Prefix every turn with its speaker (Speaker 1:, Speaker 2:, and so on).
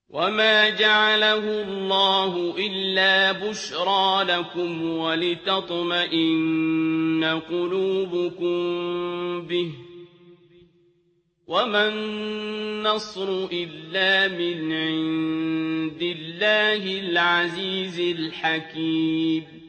Speaker 1: وَمَا جَعَلَهُ اللَّهُ إِلَّا بُشْرَىٰ لَكُمْ وَلِتَطْمَئِنَّ قُلُوبُكُم بِهِ ۗ وَمَا النَّصْرُ إِلَّا مِنْ عِندِ اللَّهِ الْعَزِيزِ الْحَكِيمِ